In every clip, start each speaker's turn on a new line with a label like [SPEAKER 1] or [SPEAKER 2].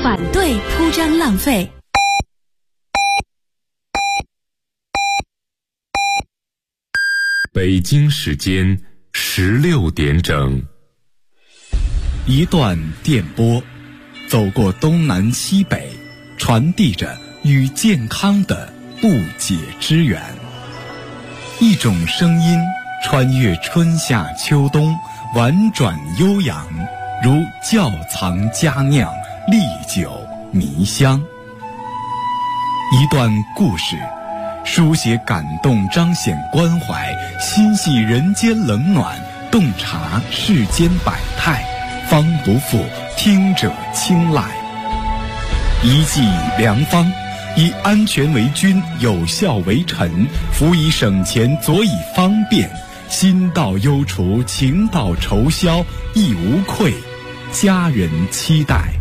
[SPEAKER 1] 反对铺张浪费。
[SPEAKER 2] 北京时间16点整，
[SPEAKER 3] 一段电波，走过东南西北，传递着与健康的不解之缘。一种声音穿越春夏秋冬，婉转悠扬，如窖藏佳酿，历久弥香。一段故事，书写感动，彰显关怀，心系人间冷暖，洞察世间百态，方不负听者青睐。一剂良方，以安全为君，有效为臣，辅以省钱，佐以方便，心到忧除，情到愁消，亦无愧，家人期待。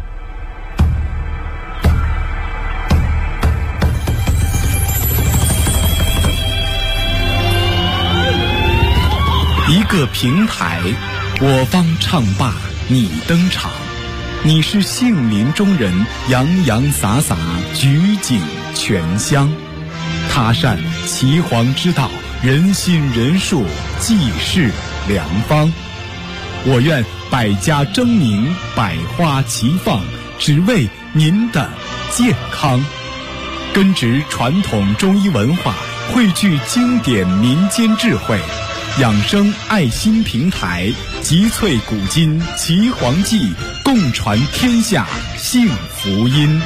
[SPEAKER 3] 一个平台，我方唱罢你登场，你是杏林中人，洋洋洒洒，举景全香。他善岐黄之道，人心人术，济世良方。我愿百家争鸣，百花齐放，只为您的健康。根植传统中医文化，汇聚经典民间智慧，养生爱心平台，集萃古今岐黄记，共传天下幸福音。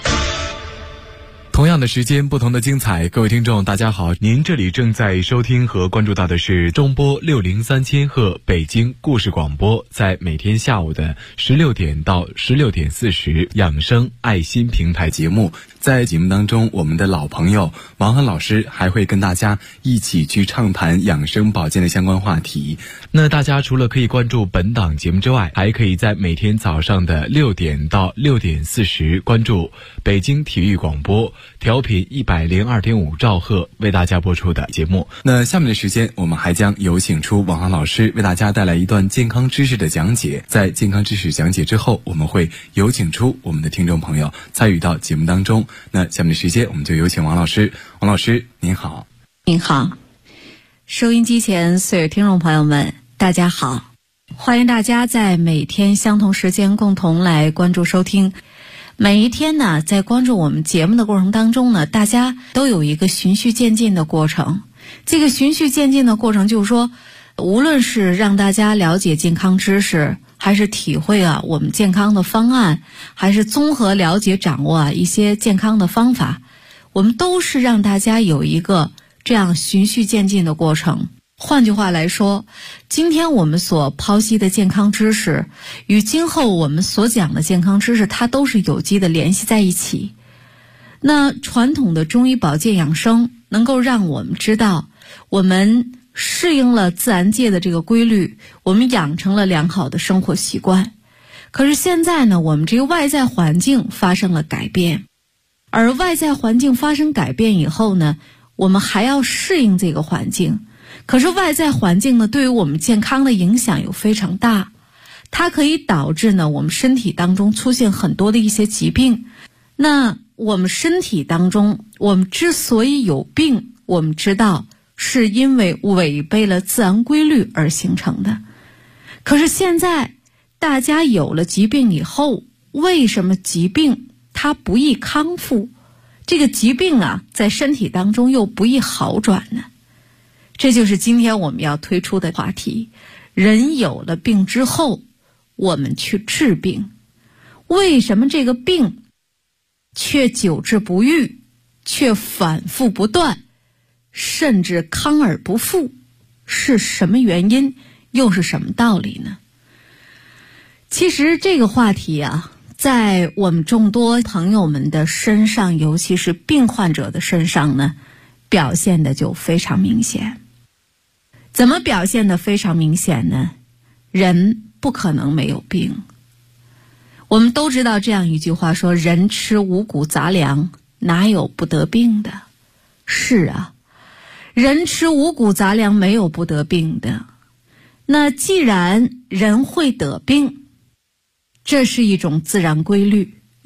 [SPEAKER 3] 同样的时间，不同的精彩。各位听众大家好，您这里正在收听和关注到的是中波603千赫北京故事广播，在每天下午的16点到16点40养生爱心平台节目。在节目当中，我们的老朋友王涵老师还会跟大家一起去畅谈养生保健的相关话题。那大家除了可以关注本档节目之外，还可以在每天早上的6点到6点40关注北京体育广播调频102.5兆赫为大家播出的节目。那下面的时间，我们还将有请出王涵老师为大家带来一段健康知识的讲解。在健康知识讲解之后，我们会有请出我们的听众朋友参与到节目当中。那下面的时间，我们就有请王老师。王老师您好。
[SPEAKER 4] 您好，收音机前所有听众朋友们大家好，欢迎大家在每天相同时间共同来关注收听。每一天呢，在关注我们节目的过程当中呢，大家都有一个循序渐进的过程。这个循序渐进的过程就是说，无论是让大家了解健康知识，还是体会我们健康的方案，还是综合了解掌握一些健康的方法，我们都是让大家有一个这样循序渐进的过程。换句话来说，今天我们所剖析的健康知识与今后我们所讲的健康知识，它都是有机的联系在一起。那传统的中医保健养生能够让我们知道，我们适应了自然界的这个规律，我们养成了良好的生活习惯。可是现在呢，我们这个外在环境发生了改变，而外在环境发生改变以后呢，我们还要适应这个环境。可是外在环境呢，对于我们健康的影响又非常大，它可以导致呢，我们身体当中出现很多的一些疾病。那我们身体当中，我们之所以有病，我们知道是因为违背了自然规律而形成的。可是现在大家有了疾病以后，为什么疾病它不易康复？这个疾病在身体当中又不易好转呢？这就是今天我们要推出的话题。人有了病之后，我们去治病，为什么这个病却久治不愈，却反复不断，甚至康而不复？是什么原因，又是什么道理呢？其实这个话题在我们众多朋友们的身上，尤其是病患者的身上呢，表现的就非常明显。怎么表现的非常明显呢？人不可能没有病。我们都知道这样一句话说，人吃五谷杂粮，哪有不得病的？是人吃五谷杂粮，没有不得病的。那既然人会得病，这是一种自然规律，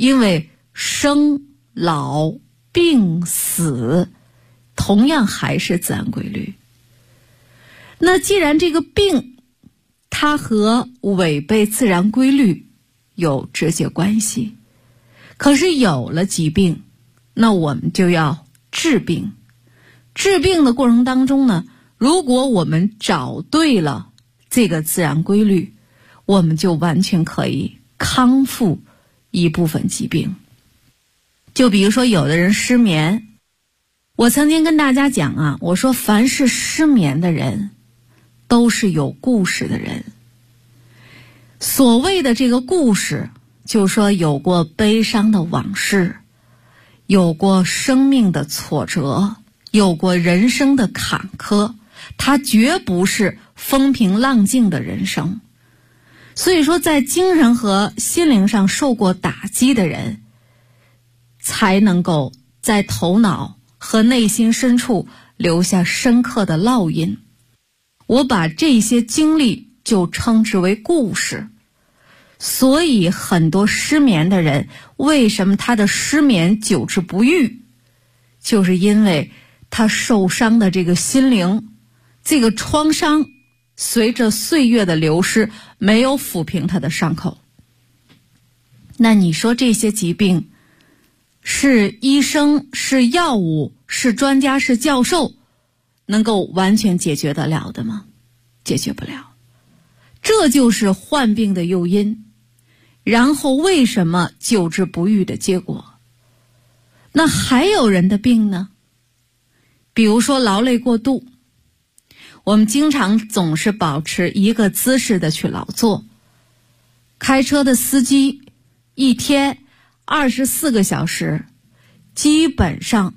[SPEAKER 4] 因为生老病死同样还是自然规律。那既然这个病它和违背自然规律有直接关系，可是有了疾病，那我们就要治病。治病的过程当中呢，如果我们找对了这个自然规律，我们就完全可以康复一部分疾病。就比如说有的人失眠，我曾经跟大家讲啊，我说凡是失眠的人都是有故事的人。所谓的这个故事，就是说有过悲伤的往事，有过生命的挫折，有过人生的坎坷，它绝不是风平浪静的人生。所以说在精神和心灵上受过打击的人，才能够在头脑和内心深处留下深刻的烙印。我把这些经历就称之为故事。所以很多失眠的人，为什么他的失眠久治不愈，就是因为他受伤的这个心灵，这个创伤随着岁月的流失没有抚平他的伤口。那你说这些疾病是医生，是药物，是专家，是教授能够完全解决得了的吗？解决不了。这就是患病的诱因，然后为什么久治不愈的结果。那还有人的病呢，比如说劳累过度，我们经常总是保持一个姿势的去劳作。开车的司机一天24个小时，基本上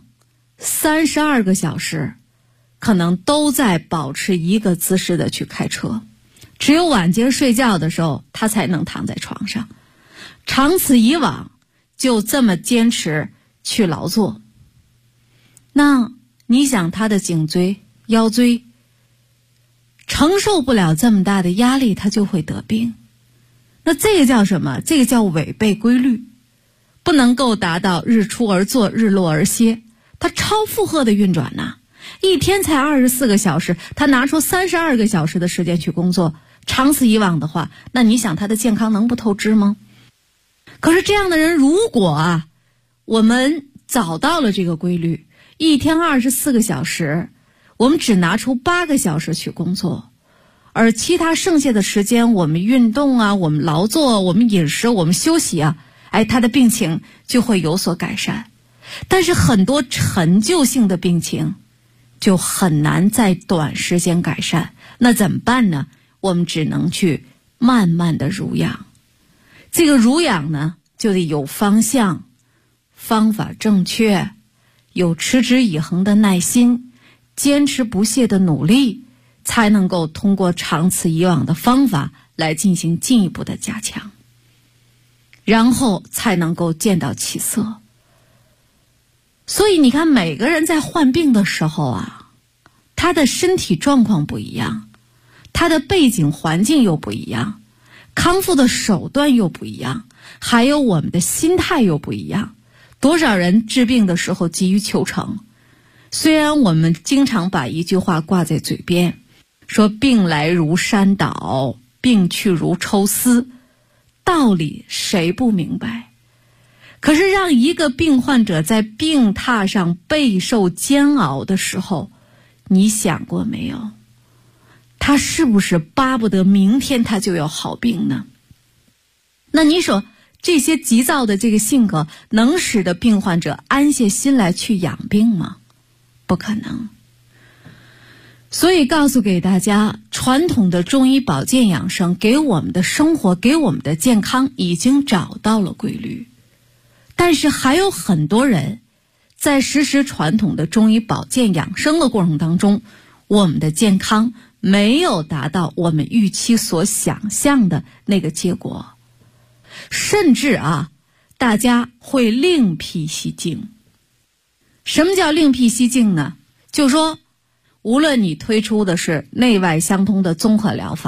[SPEAKER 4] 32个小时可能都在保持一个姿势的去开车，只有晚间睡觉的时候他才能躺在床上。长此以往就这么坚持去劳作，那你想他的颈椎、腰椎承受不了这么大的压力，他就会得病。那这个叫什么？这个叫违背规律，不能够达到日出而作，日落而歇，他超负荷的运转呐。一天才24个小时，他拿出32个小时的时间去工作，长此以往的话，那你想他的健康能不透支吗？可是这样的人，如果我们找到了这个规律，一天24个小时，我们只拿出8个小时去工作，而其他剩下的时间我们运动啊，我们劳作，我们饮食，我们休息啊，他的病情就会有所改善。但是很多陈旧性的病情就很难在短时间改善，那怎么办呢？我们只能去慢慢的濡养。这个濡养呢，就得有方向，方法正确，有持之以恒的耐心，坚持不懈的努力，才能够通过长此以往的方法来进行进一步的加强，然后才能够见到起色。所以你看，每个人在患病的时候他的身体状况不一样，他的背景环境又不一样，康复的手段又不一样，还有我们的心态又不一样。多少人治病的时候急于求成，虽然我们经常把一句话挂在嘴边，说病来如山倒，病去如抽丝，道理谁不明白？可是让一个病患者在病榻上备受煎熬的时候，你想过没有？他是不是巴不得明天他就有好病呢？那你说这些急躁的这个性格能使得病患者安下心来去养病吗？不可能。所以告诉给大家，传统的中医保健养生给我们的生活，给我们的健康已经找到了规律，但是还有很多人在实施传统的中医保健养生的过程当中，我们的健康没有达到我们预期所想象的那个结果，甚至大家会另辟蹊径。什么叫另辟蹊径呢？就是说无论你推出的是内外相通的综合疗法，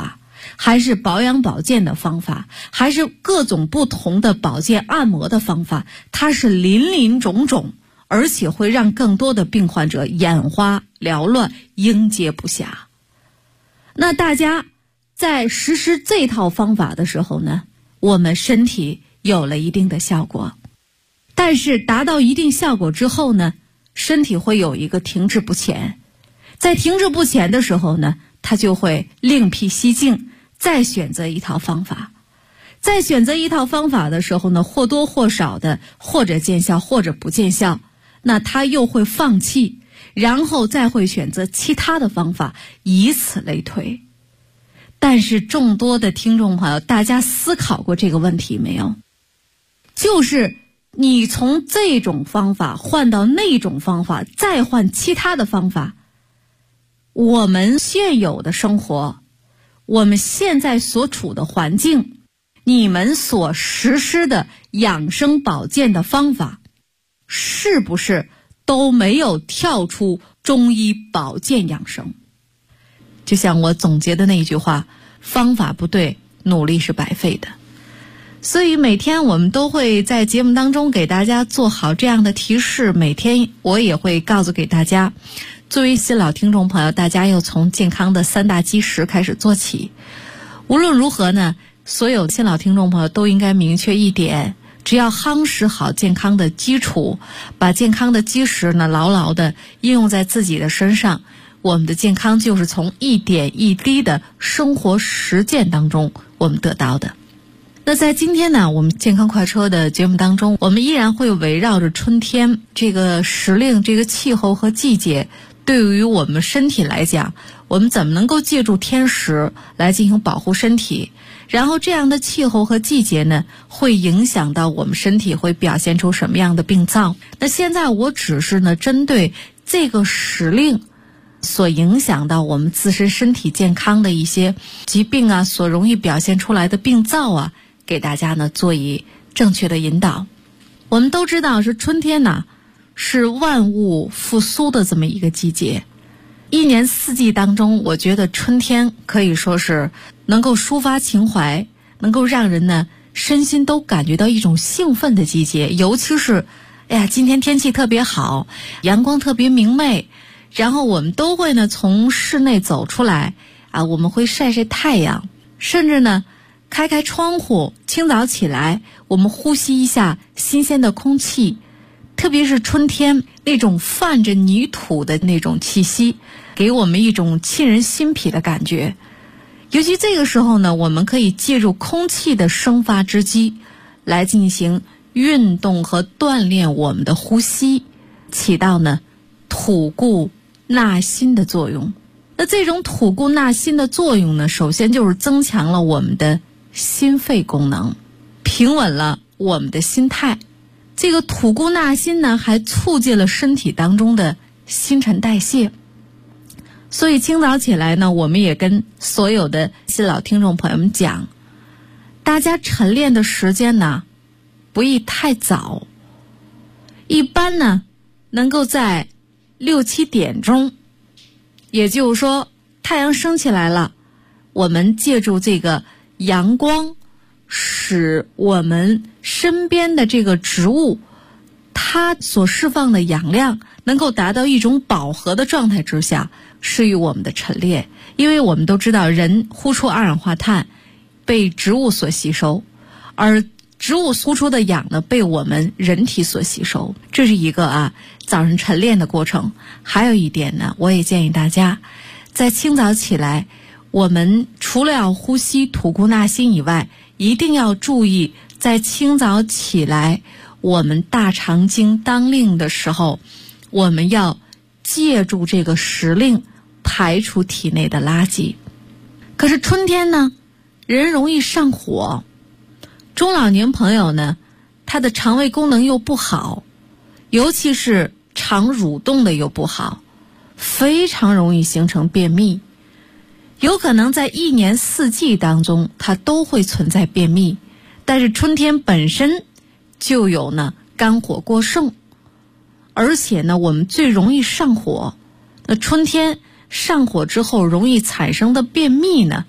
[SPEAKER 4] 还是保养保健的方法，还是各种不同的保健按摩的方法，它是林林种种，而且会让更多的病患者眼花缭乱，应接不暇。那大家在实施这套方法的时候呢，我们身体有了一定的效果，但是达到一定效果之后呢，身体会有一个停滞不前，在停滞不前的时候呢，它就会另辟蹊径，再选择一套方法。在选择一套方法的时候呢，或多或少的或者见效或者不见效，那他又会放弃，然后再会选择其他的方法，以此类推。但是众多的听众朋友，大家思考过这个问题没有？就是你从这种方法换到那种方法，再换其他的方法，我们现有的生活，我们现在所处的环境，你们所实施的养生保健的方法，是不是都没有跳出中医保健养生？就像我总结的那一句话，方法不对，努力是白费的。所以每天我们都会在节目当中给大家做好这样的提示，每天我也会告诉给大家，作为新老听众朋友，大家要从健康的3大基石开始做起。无论如何呢，所有新老听众朋友都应该明确一点，只要夯实好健康的基础，把健康的基石呢牢牢的应用在自己的身上，我们的健康就是从一点一滴的生活实践当中我们得到的。那在今天呢，我们健康快车的节目当中，我们依然会围绕着春天这个时令、这个气候和季节，对于我们身体来讲，我们怎么能够借助天时来进行保护身体，然后这样的气候和季节呢，会影响到我们身体会表现出什么样的病灶。那现在我只是呢针对这个时令所影响到我们自身身体健康的一些疾病啊，所容易表现出来的病灶啊，给大家呢做以正确的引导。我们都知道是春天呢，是万物复苏的这么一个季节。一年四季当中，我觉得春天可以说是能够抒发情怀，能够让人呢身心都感觉到一种兴奋的季节。尤其是今天天气特别好，阳光特别明媚，然后我们都会呢从室内走出来我们会晒晒太阳，甚至呢开开窗户，清早起来我们呼吸一下新鲜的空气，特别是春天那种泛着泥土的那种气息，给我们一种沁人心脾的感觉。尤其这个时候呢，我们可以借助空气的生发之机来进行运动和锻炼我们的呼吸，起到呢吐故纳新的作用。那这种吐故纳新的作用呢，首先就是增强了我们的心肺功能，平稳了我们的心态。这个吐故纳新呢，还促进了身体当中的新陈代谢。所以清早起来呢，我们也跟所有的新老听众朋友们讲，大家晨练的时间呢不宜太早，一般呢能够在6、7点钟，也就是说太阳升起来了，我们借助这个阳光，使我们身边的这个植物它所释放的氧量能够达到一种饱和的状态之下，适于我们的晨练。因为我们都知道人呼出二氧化碳被植物所吸收，而植物呼出的氧呢被我们人体所吸收，这是一个早上晨练的过程。还有一点呢，我也建议大家在清早起来，我们除了要呼吸吐故纳新以外，一定要注意在清早起来我们大肠经当令的时候，我们要借助这个时令排除体内的垃圾。可是春天呢，人容易上火，中老年朋友呢，他的肠胃功能又不好，尤其是肠蠕动的又不好，非常容易形成便秘。有可能在一年四季当中它都会存在便秘，但是春天本身就有呢肝火过盛，而且呢我们最容易上火。那春天上火之后容易产生的便秘呢，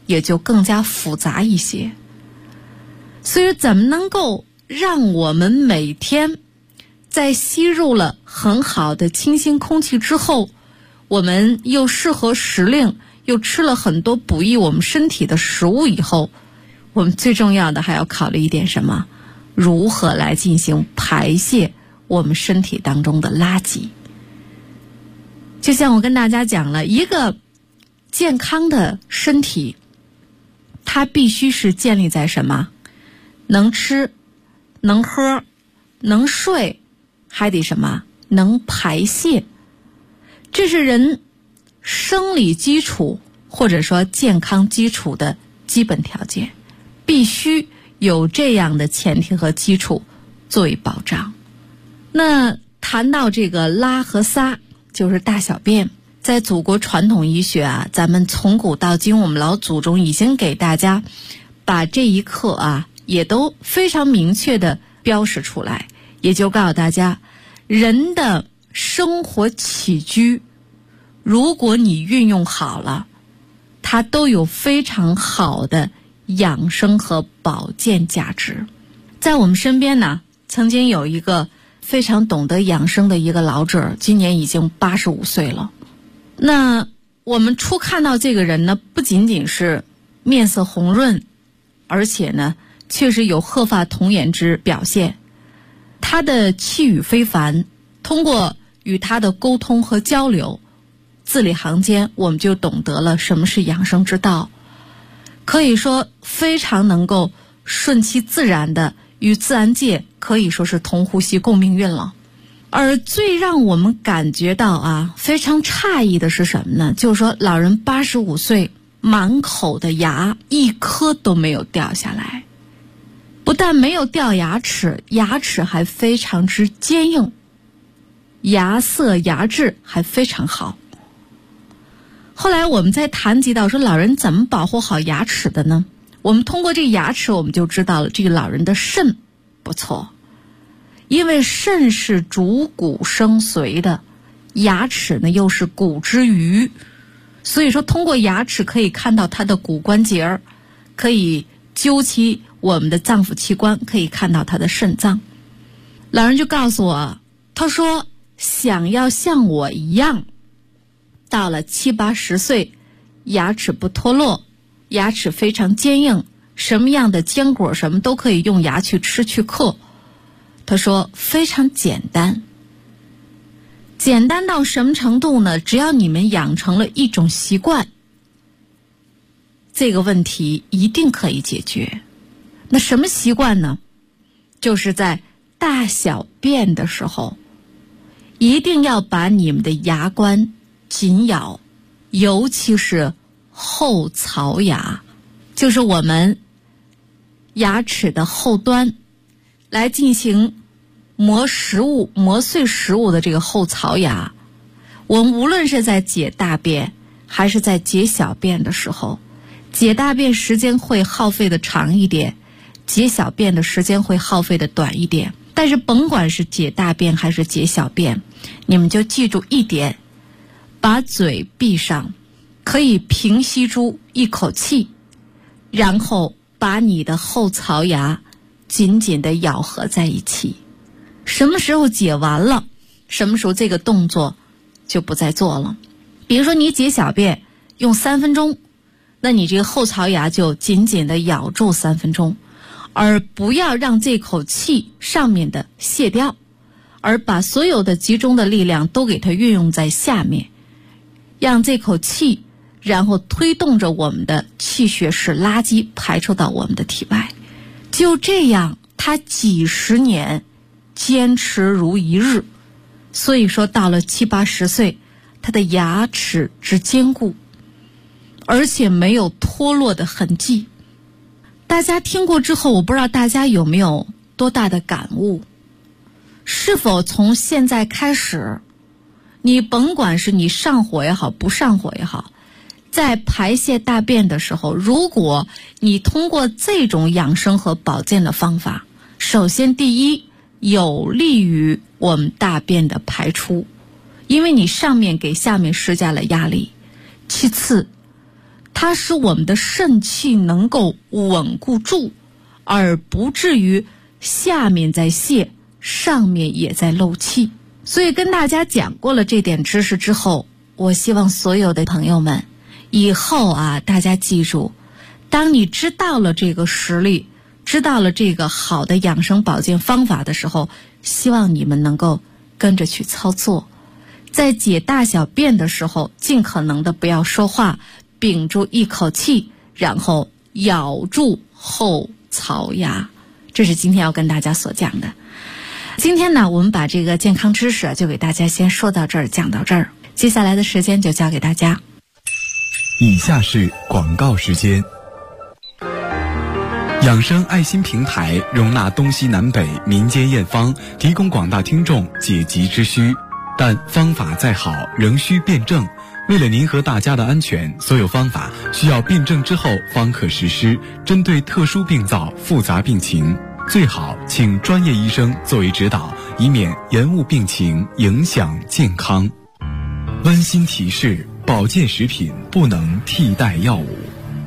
[SPEAKER 4] 也就更加复杂一些。所以怎么能够让我们每天在吸入了很好的清新空气之后，我们又适合时令，又吃了很多补益我们身体的食物以后，我们最重要的还要考虑一点什么？如何来进行排泄我们身体当中的垃圾。就像我跟大家讲了，一个健康的身体，它必须是建立在什么？能吃，能喝，能睡，还得什么？能排泄。这是人生理基础或者说健康基础的基本条件，必须有这样的前提和基础作为保障。那谈到这个拉和撒，就是大小便，在祖国传统医学啊，咱们从古到今，我们老祖宗已经给大家把这一课啊也都非常明确的标识出来，也就告诉大家，人的生活起居，如果你运用好了，它都有非常好的养生和保健价值。在我们身边呢，曾经有一个非常懂得养生的一个老者，今年已经85岁了。那我们初看到这个人呢，不仅仅是面色红润，而且呢确实有鹤发童颜之表现。他的气宇非凡，通过与他的沟通和交流，字里行间我们就懂得了什么是养生之道，可以说非常能够顺其自然的与自然界可以说是同呼吸共命运了。而最让我们感觉到啊非常诧异的是什么呢？就是说老人85岁，满口的牙一颗都没有掉下来，不但没有掉牙齿，牙齿还非常之坚硬，牙色牙质还非常好。后来我们在谈及到说老人怎么保护好牙齿的呢？我们通过这个牙齿我们就知道了，这个老人的肾不错，因为肾是主骨生髓的，牙齿呢又是骨之余，所以说通过牙齿可以看到他的骨关节，可以究其我们的脏腑器官，可以看到他的肾脏。老人就告诉我，他说想要像我一样到了70、80岁，牙齿不脱落，牙齿非常坚硬，什么样的坚果什么都可以用牙去吃去嗑。他说非常简单，简单到什么程度呢？只要你们养成了一种习惯，这个问题一定可以解决。那什么习惯呢？就是在大小便的时候，一定要把你们的牙关紧咬，尤其是后槽牙，就是我们牙齿的后端，来进行磨食物、磨碎食物的这个后槽牙。我们无论是在解大便还是在解小便的时候，解大便时间会耗费的长一点，解小便的时间会耗费的短一点。但是甭管是解大便还是解小便，你们就记住一点，把嘴闭上，可以平吸出一口气，然后把你的后槽牙紧紧地咬合在一起。什么时候解完了，什么时候这个动作就不再做了。比如说你解小便用3分钟，那你这个后槽牙就紧紧地咬住3分钟，而不要让这口气上面的卸掉，而把所有的集中的力量都给它运用在下面，让这口气然后推动着我们的气血使垃圾排出到我们的体外。就这样他几十年坚持如一日，所以说到了70、80岁，他的牙齿之坚固，而且没有脱落的痕迹。大家听过之后，我不知道大家有没有多大的感悟？是否从现在开始，你甭管是你上火也好，不上火也好，在排泄大便的时候，如果你通过这种养生和保健的方法，首先第一，有利于我们大便的排出，因为你上面给下面施加了压力。其次， 它使我们的肾气能够稳固住，而不至于下面在泄，上面也在漏气。所以跟大家讲过了这点知识之后，我希望所有的朋友们以后啊，大家记住，当你知道了这个实力，知道了这个好的养生保健方法的时候，希望你们能够跟着去操作。在解大小便的时候，尽可能的不要说话，屏住一口气，然后咬住后槽牙。这是今天要跟大家所讲的。今天呢，我们把这个健康知识就给大家先说到这儿，讲到这儿。接下来的时间就交给大家。
[SPEAKER 3] 以下是广告时间。养生爱心平台容纳东西南北民间验方，提供广大听众解急之需。但方法再好，仍需辩证。为了您和大家的安全，所有方法需要辩证之后方可实施。针对特殊病灶、复杂病情，最好请专业医生作为指导，以免延误病情，影响健康。温馨提示：保健食品不能替代药物。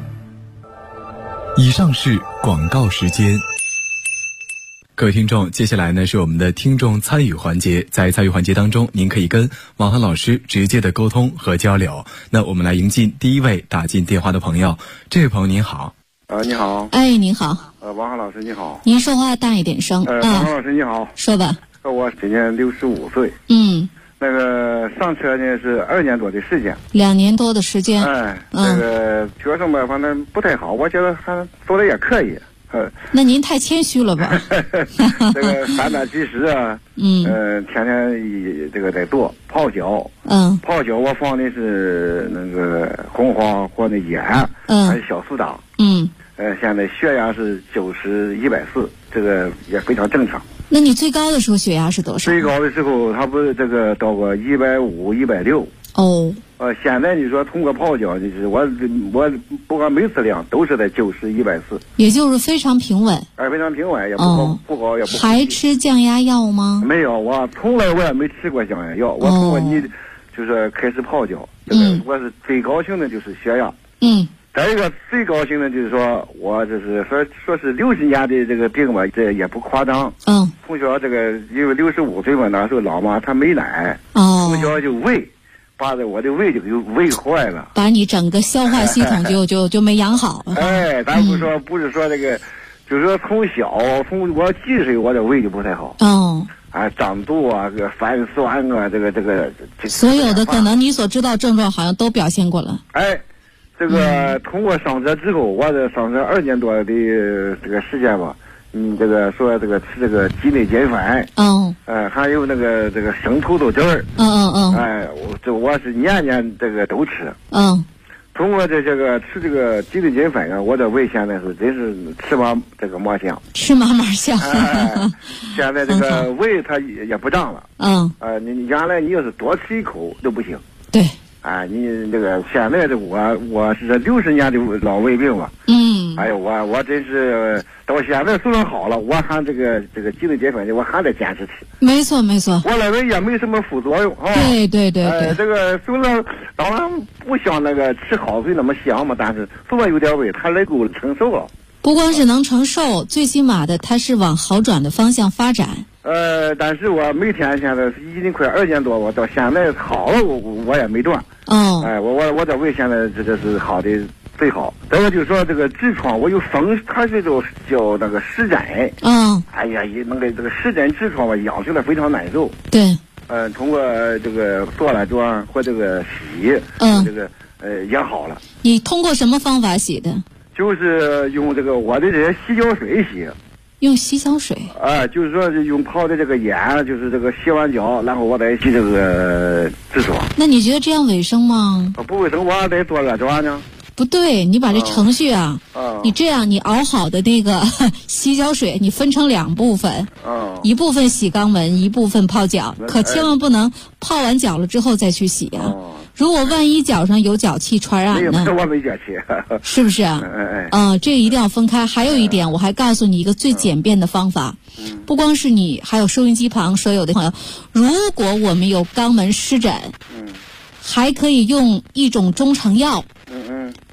[SPEAKER 3] 以上是广告时间。各位听众，接下来呢是我们的听众参与环节。在参与环节当中，您可以跟王涵老师直接的沟通和交流。那我们来迎进第一位打进电话的朋友。这位朋友您好。
[SPEAKER 5] 你好。
[SPEAKER 4] 哎，您好。
[SPEAKER 5] 王涵老师你好。
[SPEAKER 4] 您说话大一点声。
[SPEAKER 5] 王涵老师你好。
[SPEAKER 4] 说吧。
[SPEAKER 5] 我今年65岁。那个上车呢是2年多的时间。2
[SPEAKER 4] 年多的时间。
[SPEAKER 5] 这个学生吧，反正不太好，我觉得还做的也可以。
[SPEAKER 4] 那您太谦虚了吧？
[SPEAKER 5] 这个3点计时啊，天天这个在做泡脚，泡脚我放的是那个红花或那盐，还有小苏打，现在血压是90/140，这个也非常正常。
[SPEAKER 4] 那你最高的时候血压是多少？
[SPEAKER 5] 最高的时候它不是这个到过150、160。
[SPEAKER 4] 哦。
[SPEAKER 5] 现在你说通过泡脚，就是我不管每次量都是在90/140，也
[SPEAKER 4] 就是非常平稳。
[SPEAKER 5] 非常平稳，也不高也不低。
[SPEAKER 4] 还吃降压药吗？
[SPEAKER 5] 没有，我从来我也没吃过降压药。我通过你就是开始泡脚，我是最高兴的就是血压。再一个最高兴的就是说我就是说是60年的这个病吧，这也不夸张。从小这个因为65岁嘛，那时候老妈她没奶，从小就喂。把我的胃就给胃坏了，
[SPEAKER 4] 把你整个消化系统就没养好。
[SPEAKER 5] 咱不是说这个，就是说从我几岁我的胃就不太好。长肚啊，这个反酸啊，这个
[SPEAKER 4] 所有的可能你所知道症状好像都表现过了。
[SPEAKER 5] 这个通过上车之后，我这上车2年多的这个时间吧。这个说这个吃这个鸡内金粉，还有那个这个生土豆汁儿，我是年年这个都吃，通过这个吃这个鸡内金粉啊，我的胃现在是真是吃嘛这个嘛香，
[SPEAKER 4] 吃嘛香，
[SPEAKER 5] 现在这个胃它也不胀了，你原来你要是多吃一口都不行，
[SPEAKER 4] 对。
[SPEAKER 5] 你这个现在的我是60年的老胃病了，我真是到现在虽然好了，我还这个鸡内金粉我还得坚持吃。
[SPEAKER 4] 没错，我
[SPEAKER 5] 认为也没什么副作用啊。
[SPEAKER 4] 对。
[SPEAKER 5] 这个虽然当然不像那个吃好水那么香嘛，但是虽然有点胃，它能够承受了。
[SPEAKER 4] 不光是能承受，最起码的它是往好转的方向发展。
[SPEAKER 5] 但是我每天现在已经快2年多，我到现在好了，我也没断。我的胃现在这是好的最好。再个就是说这个痔疮，我有它是叫那个湿疹。那个这个湿疹痔疮我养起来非常难受。
[SPEAKER 4] 对。
[SPEAKER 5] 通过这个做了妆或这个洗，这个也好了。
[SPEAKER 4] 你通过什么方法洗的？
[SPEAKER 5] 就是用这个我的这些洗脚水洗。
[SPEAKER 4] 用洗脚水？
[SPEAKER 5] 就是说用泡的这个盐，就是这个洗完脚，然后我再洗这个痔疮。
[SPEAKER 4] 那你觉得这样卫生吗？
[SPEAKER 5] 不卫生，我还得做热妆呢。
[SPEAKER 4] 不对，你把这程序你这样，你熬好的那个洗脚水，你分成2部分，一部分洗肛门，一部分泡脚，可千万不能泡完脚了之后再去洗啊。如果万一脚上有脚气传染呢？
[SPEAKER 5] 我没脚气，
[SPEAKER 4] 是不是啊？这个一定要分开。还有一点，我还告诉你一个最简便的方法，不光是你，还有收音机旁所有的朋友，如果我们有肛门湿疹，还可以用一种中成药，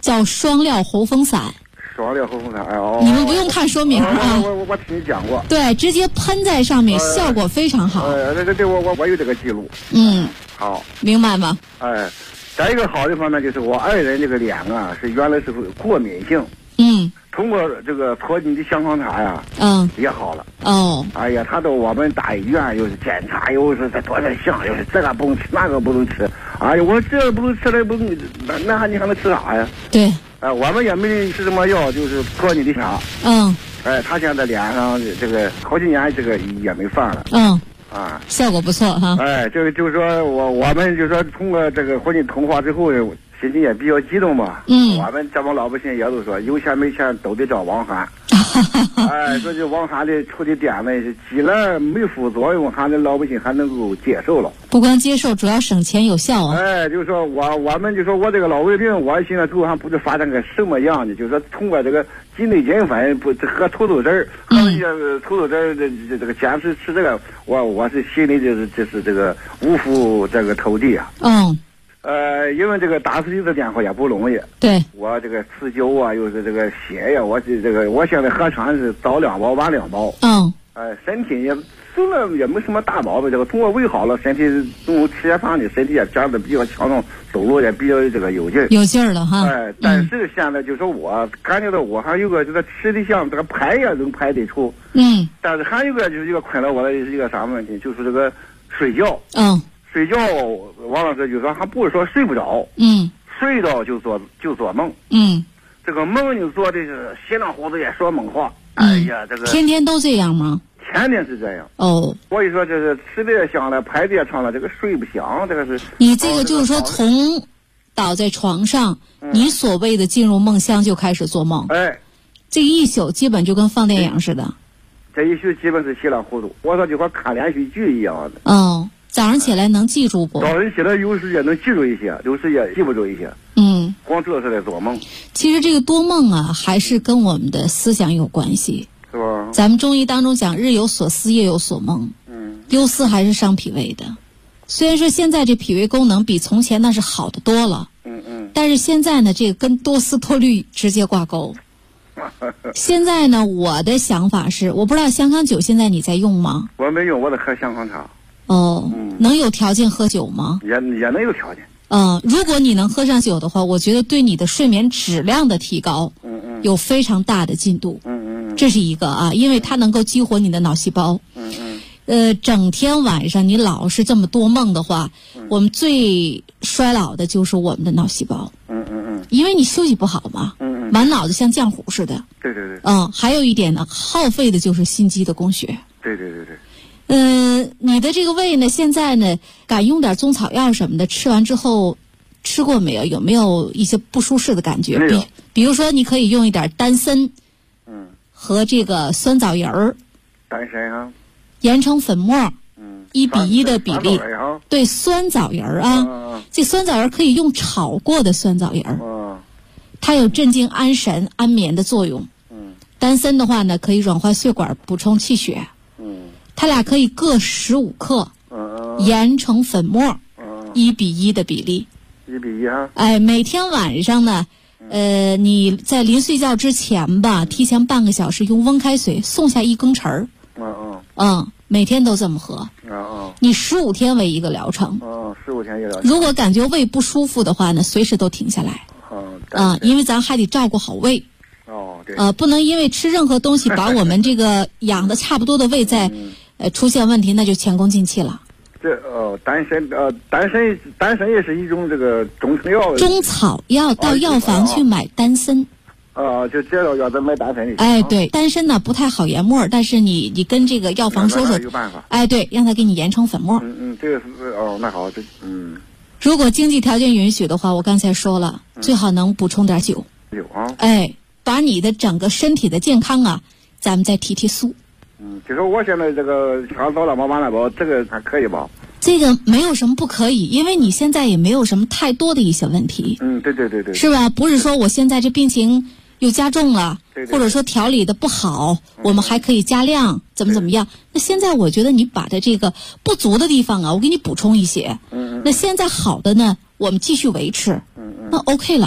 [SPEAKER 4] 叫双料喉风散。
[SPEAKER 5] 双料喉风散，哎哦。
[SPEAKER 4] 你们不用看说明啊。
[SPEAKER 5] 我听你讲过。
[SPEAKER 4] 对，直接喷在上面，效果非常好。
[SPEAKER 5] 对，我有这个记录。好。
[SPEAKER 4] 明白吗？
[SPEAKER 5] 再一个好的方面就是我爱人这个脸啊，是原来是过敏性。通过这个搓你的香肠茶呀，也好了。哎呀，他到我们大医院又是检查，又是多少项，又是这个不能吃，那个不能吃。哎呀，我说这不能吃了，不能，那你还能吃啥呀？
[SPEAKER 4] 对。
[SPEAKER 5] 我们也没吃什么药，就是搓你的茶。他现在脸上这个好几年这个也没犯了。
[SPEAKER 4] 效果不错哈。
[SPEAKER 5] 这个就是说我们就说通过这个和你通话之后，心情也比较激动嘛。我们这帮老百姓也都说有钱没钱都得找王涵。说这王涵的出的点子，既然没副作用，还能老百姓还能够接受了。
[SPEAKER 4] 不光接受，主要省钱有效啊。
[SPEAKER 5] 就是说我们就说我这个老胃病，我现在头还不知发展个什么样的，就是说通过这个鸡内金粉和土豆汁儿，和那些土豆汁儿这个坚持吃这个，我是心里就是这个无福这个投地啊。因为这个打死一次电话也不容易。对。我这个吃酒啊，又是这个血呀，我现在喝全是早2包晚2包。身体也虽然也没什么大毛病，这个通过胃好了，身体中午吃些饭的，身体也长得比较强壮，走路也比较这个有劲儿了哈。但是现在就说我感觉到我还有个这个吃的像这个排也能排得出。但是还有个就是一个困扰我的一个啥问题，就是这个睡觉。睡觉，王老师就说还不是说睡不着，睡着就做梦，这个梦就做的是稀里糊涂也说梦话，哎呀，这个
[SPEAKER 4] 天天都这样吗？
[SPEAKER 5] 天天是这样。所以说这是吃的也香了，排的也长了，这个睡不香，这个是。
[SPEAKER 4] 你这个就是说从倒在床上，你所谓的进入梦乡就开始做梦，这一宿基本就跟放电影似的。
[SPEAKER 5] 这一宿基本是稀里糊涂，我说就和看连续剧一样的。
[SPEAKER 4] 早上起来能记住不？
[SPEAKER 5] 早上起来有时也能记住一些，有时也记不住一些。光知道是在做梦。
[SPEAKER 4] 其实这个多梦啊，还是跟我们的思想有关系，
[SPEAKER 5] 是吧？
[SPEAKER 4] 咱们中医当中讲，日有所思，夜有所梦。忧思还是伤脾胃的。虽然说现在这脾胃功能比从前那是好的多了。但是现在呢，这个跟多思多虑直接挂钩。现在呢，我的想法是，我不知道香康酒现在你在用吗？
[SPEAKER 5] 我没用，我得喝香康茶。
[SPEAKER 4] 能有条件喝酒吗？
[SPEAKER 5] 也能有条件。
[SPEAKER 4] 如果你能喝上酒的话，我觉得对你的睡眠质量的提高，有非常大的进度。这是一个啊，因为它能够激活你的脑细胞。整天晚上你老是这么多梦的话，我们最衰老的就是我们的脑细胞。因为你休息不好嘛，满脑子像浆糊似的。
[SPEAKER 5] 对。
[SPEAKER 4] 还有一点呢，耗费的就是心肌的供血。
[SPEAKER 5] 对。
[SPEAKER 4] 你的这个胃呢，现在呢，敢用点中草药什么的，吃完之后，吃过没有？有没有一些不舒适的感觉？比如说，你可以用一点丹参，和这个酸枣仁儿，
[SPEAKER 5] 丹参啊，
[SPEAKER 4] 研成粉末，1:1的比例。对，酸枣仁儿啊，这酸枣仁可以用炒过的酸枣仁儿，它有镇静安神、安眠的作用。丹参的话呢，可以软化血管，补充气血。它俩可以各15克，研成粉末，1:1的比例。
[SPEAKER 5] 1:1啊。
[SPEAKER 4] 每天晚上呢，你在临睡觉之前吧，提前半个小时用温开水送下1羹匙儿。每天都这么喝。你15天为一个疗程。
[SPEAKER 5] 15天一个疗程。
[SPEAKER 4] 如果感觉胃不舒服的话呢，随时都停下来。因为咱还得照顾好胃。
[SPEAKER 5] 对。
[SPEAKER 4] 不能因为吃任何东西把我们这个养的差不多的胃在出现问题，那就前功尽弃了。
[SPEAKER 5] 丹参也是一种这个中成药。
[SPEAKER 4] 中草药到药房去买丹参。
[SPEAKER 5] 就介绍要咱买丹参。
[SPEAKER 4] 对，丹参呢不太好研末，但是你跟这个药房说说，
[SPEAKER 5] 有办法。
[SPEAKER 4] 对，让他给你研成粉末。
[SPEAKER 5] 这个是那好，
[SPEAKER 4] 如果经济条件允许的话，我刚才说了，最好能补充点酒。
[SPEAKER 5] 酒啊。
[SPEAKER 4] 把你的整个身体的健康啊，咱们再提速。
[SPEAKER 5] 就说我现在这个吃早2包晚2包，这个还可以吧？
[SPEAKER 4] 这个没有什么不可以，因为你现在也没有什么太多的一些问题。
[SPEAKER 5] 对。
[SPEAKER 4] 是吧？不是说我现在这病情又加重了，或者说调理的不好，我们还可以加量，怎么样？那现在我觉得你把的这个不足的地方啊，我给你补充一些。那现在好的呢，我们继续维持。那 OK 了。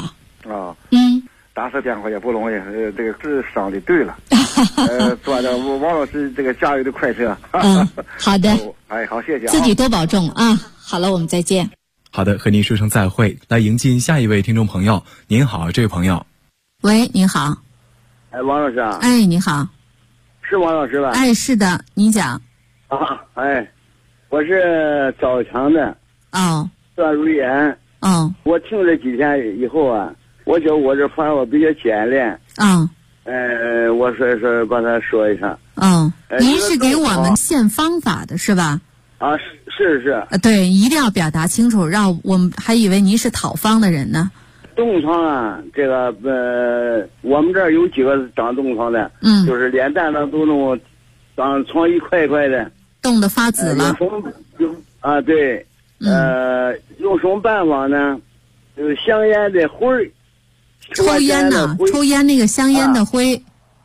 [SPEAKER 5] 啊。打车电话也不容易，这个智商的对了。坐着王老师这个加油的快车。
[SPEAKER 4] 好的。
[SPEAKER 5] 好，谢谢。
[SPEAKER 4] 自己多保重啊！好了，我们再见。
[SPEAKER 3] 好的，和您说声再会。来迎进下一位听众朋友。您好，这位朋友。
[SPEAKER 4] 喂，您好。
[SPEAKER 6] 王老师啊。
[SPEAKER 4] 你好。
[SPEAKER 6] 是王老师吧？
[SPEAKER 4] 是的，您讲。
[SPEAKER 6] 我是枣强的。段如言。我听这几天以后啊，我觉得我这方法比较简练。我说把它说一下。
[SPEAKER 4] 您是给我们献方法的是吧？
[SPEAKER 6] 是。
[SPEAKER 4] 对，一定要表达清楚，让我们还以为您是讨方的人呢。
[SPEAKER 6] 冻疮啊，这个我们这儿有几个长冻疮的，就是脸蛋上都弄长疮一块一块的，
[SPEAKER 4] 冻得发紫了。
[SPEAKER 6] 对，用什么办法呢？就是香烟的灰儿。
[SPEAKER 4] 抽烟呢？抽烟那个香烟的灰。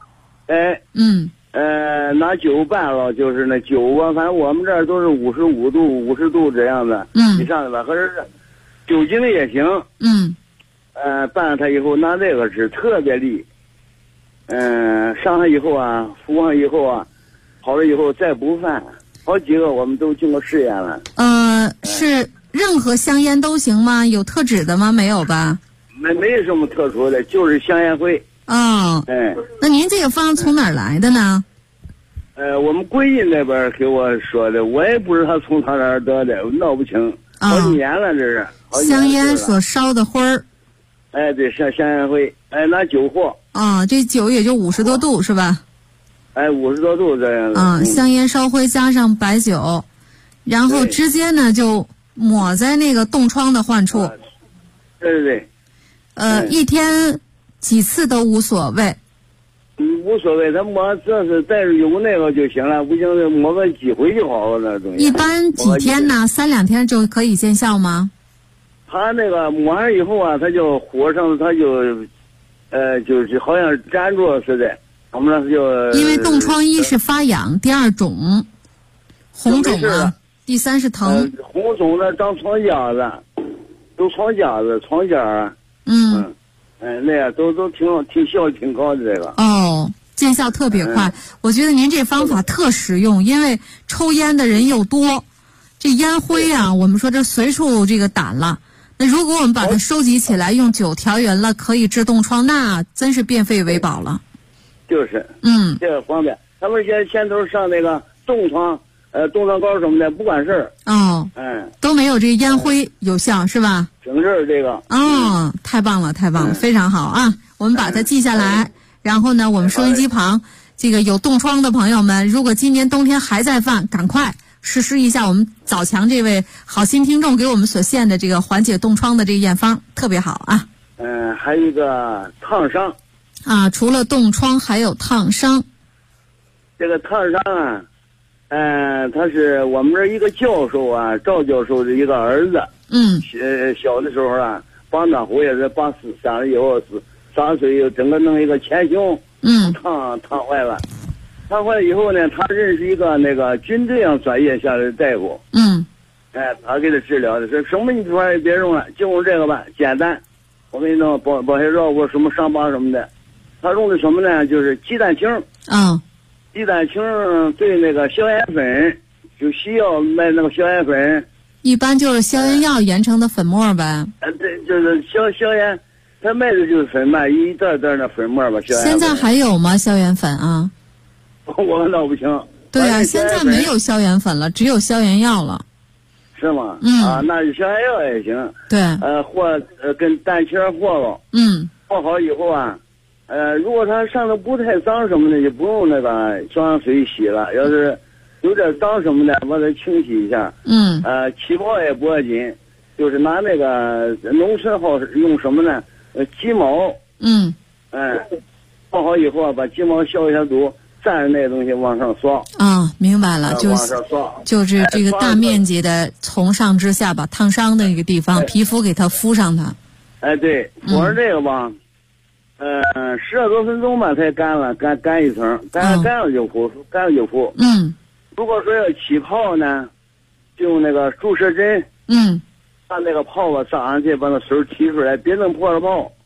[SPEAKER 6] 拿酒拌了，就是那酒啊，反正我们这儿都是55度、50度这样的，以上的吧，或者是酒精的也行。拌了它以后拿这个吃，特别利。上上以后啊，服上以后啊，好了以后再不犯，好几个我们都经过试验了。
[SPEAKER 4] 是任何香烟都行吗？有特指的吗？没有吧？
[SPEAKER 6] 没什么特殊的，就是香烟灰。
[SPEAKER 4] 那您这个方从哪儿来的呢？
[SPEAKER 6] 我们归阴那边给我说的，我也不知道从他那儿得的，闹不清。好几年了，这是。
[SPEAKER 4] 香烟所烧的灰儿。
[SPEAKER 6] 对，香烟灰。拿酒和。
[SPEAKER 4] 这酒也就50多度是吧
[SPEAKER 6] ？50多度这样的。
[SPEAKER 4] 香烟烧灰加上白酒，然后直接呢就抹在那个冻疮的患处。
[SPEAKER 6] 对。
[SPEAKER 4] 一天几次都无所谓。
[SPEAKER 6] 无所谓，他抹这是带着有那个就行了，不行抹个几回就好了那东西。
[SPEAKER 4] 一般几天呢？3、2天就可以见效吗？
[SPEAKER 6] 他那个抹完以后啊，他就火上他就是好像粘住似的，我们那就。
[SPEAKER 4] 因为冻疮一是发痒，第二肿，红肿啊，第三是疼。
[SPEAKER 6] 红肿的长疮痂子，都疮痂子、疮痂啊。那样都挺效率挺高的这个。
[SPEAKER 4] 见效特别快。我觉得您这方法特实用，因为抽烟的人又多，这烟灰啊，我们说这随处这个掸了。那如果我们把它收集起来，用酒调匀了，可以治冻疮，那真是变废为宝了。
[SPEAKER 6] 就是。这个方便。他们先头上那个冻疮，冻疮膏什么的不管事儿。
[SPEAKER 4] 都没有这个烟灰有效是吧？
[SPEAKER 6] 省事儿这个。
[SPEAKER 4] 太棒了，太棒了，非常好啊！我们把它记下来，然后呢，我们收音机旁这个有冻疮的朋友们，如果今年冬天还在犯，赶快实施一下我们枣强这位好心听众给我们所献的这个缓解冻疮的这个验方，特别好啊。
[SPEAKER 6] 还有一个烫伤。
[SPEAKER 4] 除了冻疮还有烫伤。
[SPEAKER 6] 这个烫伤啊。他是我们这一个教授啊，赵教授的一个儿子。小的时候啊，帮他活也是3岁以后3岁又整个弄一个前胸，烫坏了。烫坏了以后呢，他认识一个那个军队上转业下来的大夫。他给他治疗的，说什么你说也别用了，就用这个吧，简单。我给你弄保险绕过什么伤疤什么的。他用的什么呢？就是鸡蛋清。鸡蛋清对那个消炎粉，就西药卖那个消炎粉，
[SPEAKER 4] 一般就是消炎药研成的粉末呗。
[SPEAKER 6] 对，就是消炎，他卖的就是粉嘛，一袋袋的粉末吧。消炎粉。
[SPEAKER 4] 现在还有吗？消炎粉啊？
[SPEAKER 6] 我闹不清。
[SPEAKER 4] 对啊，现在没有消炎粉了，只有消炎药了。
[SPEAKER 6] 是吗？那消炎药也行。
[SPEAKER 4] 对。
[SPEAKER 6] 跟蛋清和了。和好以后啊。如果它上头不太脏什么的，就不用那个装水洗了。要是有点脏什么的，把它清洗一下。起泡也不要紧，就是拿那个农村好用什么呢？鸡毛。泡好以后啊，把鸡毛消一下毒，蘸着那个东西往上刷。
[SPEAKER 4] 明白了，就是这个大面积的从上至下把烫伤的一个地方，皮肤给它敷上它。
[SPEAKER 6] 对，裹上这个吧。12多分钟吧才干了，干一层，干了就敷。如果说要起泡呢，就用那个注射针。把那个泡吧撒上去，把那水提出来，别弄破了泡。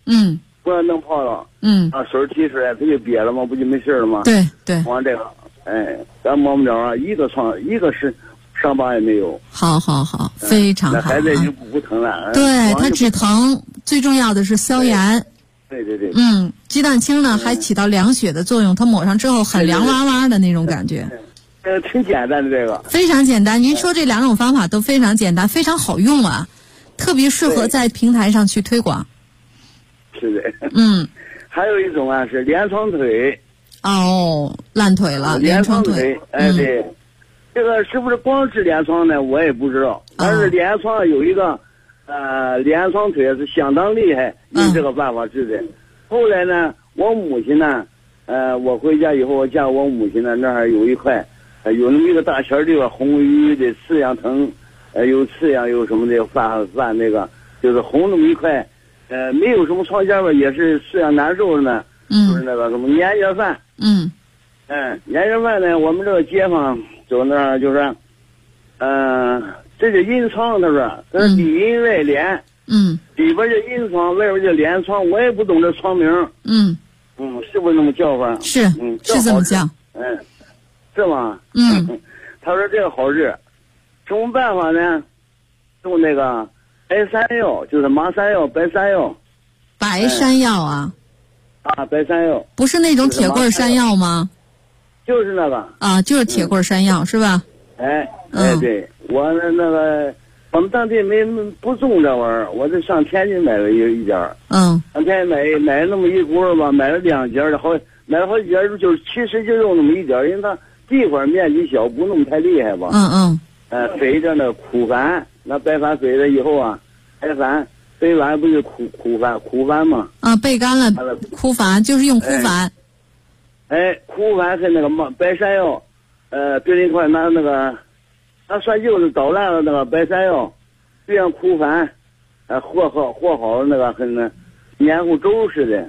[SPEAKER 6] 不然能泡了，把水提出来，它就憋了吗？不就没事了吗？
[SPEAKER 4] 对对，
[SPEAKER 6] 往这个，咱摸不着啊，一个是伤疤也没有。好，
[SPEAKER 4] 非常好。
[SPEAKER 6] 那孩子就不疼了。
[SPEAKER 4] 对，它止疼，最重要的是消炎。
[SPEAKER 6] 对。
[SPEAKER 4] 鸡蛋清呢还起到凉血的作用，它抹上之后很凉哇哇的那种感觉。
[SPEAKER 6] 挺简单的这个。非
[SPEAKER 4] 常简单，您说这2种方法都非常简单，非常好用啊，特别适合在平台上去推广。
[SPEAKER 6] 是的。还有一种啊是连床腿。
[SPEAKER 4] 烂腿了，
[SPEAKER 6] 连
[SPEAKER 4] 床
[SPEAKER 6] 腿。对，这个是不是光治连床呢？我也不知道。但是连床有一个，连床腿是相当厉害，用这个办法治的。后来呢，我母亲呢，我回家以后，我见我母亲呢，那儿有一块，有那么一个大圈地方，红瘀的刺痒疼，有刺痒有什么的犯那个，就是红那么一块，没有什么疮痂吧，也是刺痒难受的呢。就是那个什么粘液饭。粘液饭呢，我们这个街坊走那儿就是，这是阴疮，他说，这是里阴外连。里边就阴疮，外边就连疮，我也不懂这疮名。是不是那么叫法？
[SPEAKER 4] 是这么叫。
[SPEAKER 6] 是吗？他说这个好治，什么办法呢？用那个白山药，就是麻山药、白山药。
[SPEAKER 4] 白山药啊？
[SPEAKER 6] 白山药。
[SPEAKER 4] 不是那种铁棍山药吗？
[SPEAKER 6] 就是那个。
[SPEAKER 4] 就是铁棍山药，是吧？
[SPEAKER 6] 对，我那个。我们当地不种这玩意儿，我就上天津买了一点儿。上天津买了那么一锅吧，买了2节的，买了好几节，就是其实就用那么一点，因为它地块面积小，不那么太厉害吧。肥着那苦矾，那白矾肥了以后啊，白矾肥完不是苦矾吗？
[SPEAKER 4] 焙干了苦矾，就是用苦矾。
[SPEAKER 6] 苦矾和那个白山药，对一块拿那个。他算就是捣烂了那个白山药，就像苦矾，和好那个很黏糊粥似的。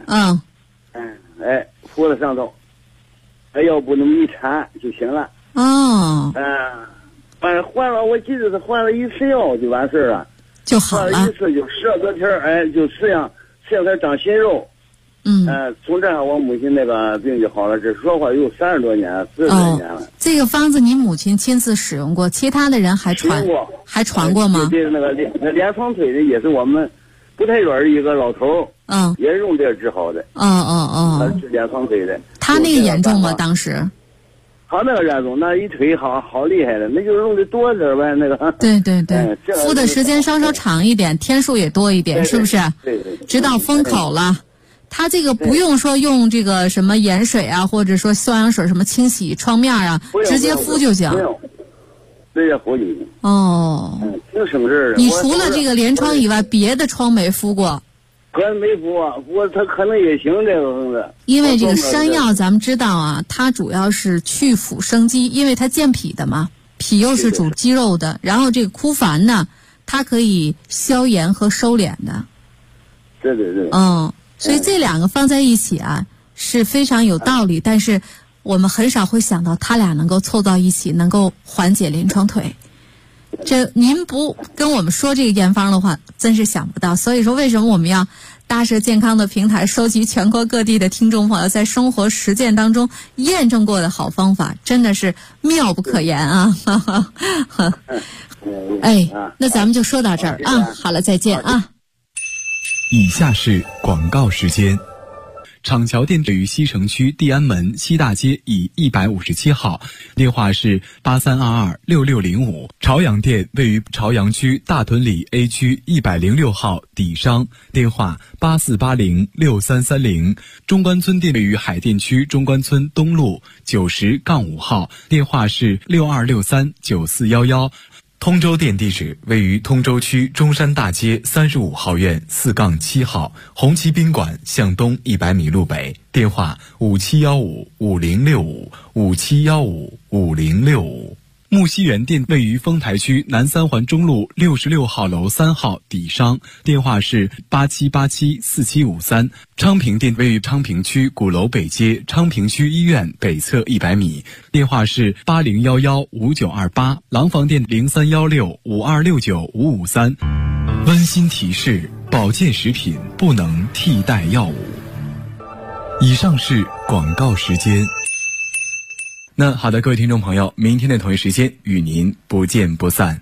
[SPEAKER 6] 敷在上头，要不那么一缠就行了。反正换了，我记得是换了1次药就完事了，
[SPEAKER 4] 就好了。
[SPEAKER 6] 换了1次就10多天，就吃上开始长新肉。从这我母亲那个病就好了，这说话有30多年、40多年了。
[SPEAKER 4] 这个方子你母亲亲自使用过，其他的人还传过吗？
[SPEAKER 6] 对，那个连床腿的也是我们不太远的一个老头，也是用这治好的。他治连床腿的。
[SPEAKER 4] 他那个严重吗？当时？
[SPEAKER 6] 他那个严重，那一腿好厉害的，那就是用的多点呗，那个。
[SPEAKER 4] 对，敷的时间稍长一点，天数也多一点，是不是？
[SPEAKER 6] 对。
[SPEAKER 4] 直到封口了。它这个不用说用这个什么盐水啊，或者说消炎水什么清洗创面啊，直接敷就行。
[SPEAKER 6] 直接敷就行。挺省事的。
[SPEAKER 4] 你除了这个连疮以外，别的疮没敷过？
[SPEAKER 6] 可能没敷啊，不过它可能也行这个东西。
[SPEAKER 4] 因为这个山药咱们知道啊，它主要是去腐生肌，因为它健脾的嘛，脾又是主肌肉的。然后这个枯矾呢，它可以消炎和收敛的。
[SPEAKER 6] 对。
[SPEAKER 4] 所以这2个放在一起啊是非常有道理，但是我们很少会想到它俩能够凑到一起，能够缓解连床腿。这您不跟我们说这个验方的话，真是想不到。所以说，为什么我们要大社健康的平台收集全国各地的听众朋友在生活实践当中验证过的好方法，真的是妙不可言啊！那咱们就说到这儿啊，好了，再见啊。
[SPEAKER 3] 以下是广告时间。厂桥店位于西城区地安门西大街以157号，电话是83226605。朝阳店位于朝阳区大屯里 A 区106号底商，电话84806330。中关村店位于海淀区中关村东路90-5号，电话是62639411。通州店地址位于通州区中山大街35号院4-7号，红旗宾馆向东100米路北，电话57155065，57155065。木樨园店位于丰台区南三环中路66号楼3号底商，电话是87874753。昌平店位于昌平区鼓楼北街昌平区医院北侧100米，电话是80115928。廊坊店031652695553。 温馨提示：保健食品不能替代药物。以上是广告时间。那好的，各位听众朋友，明天的同一时间与您不见不散。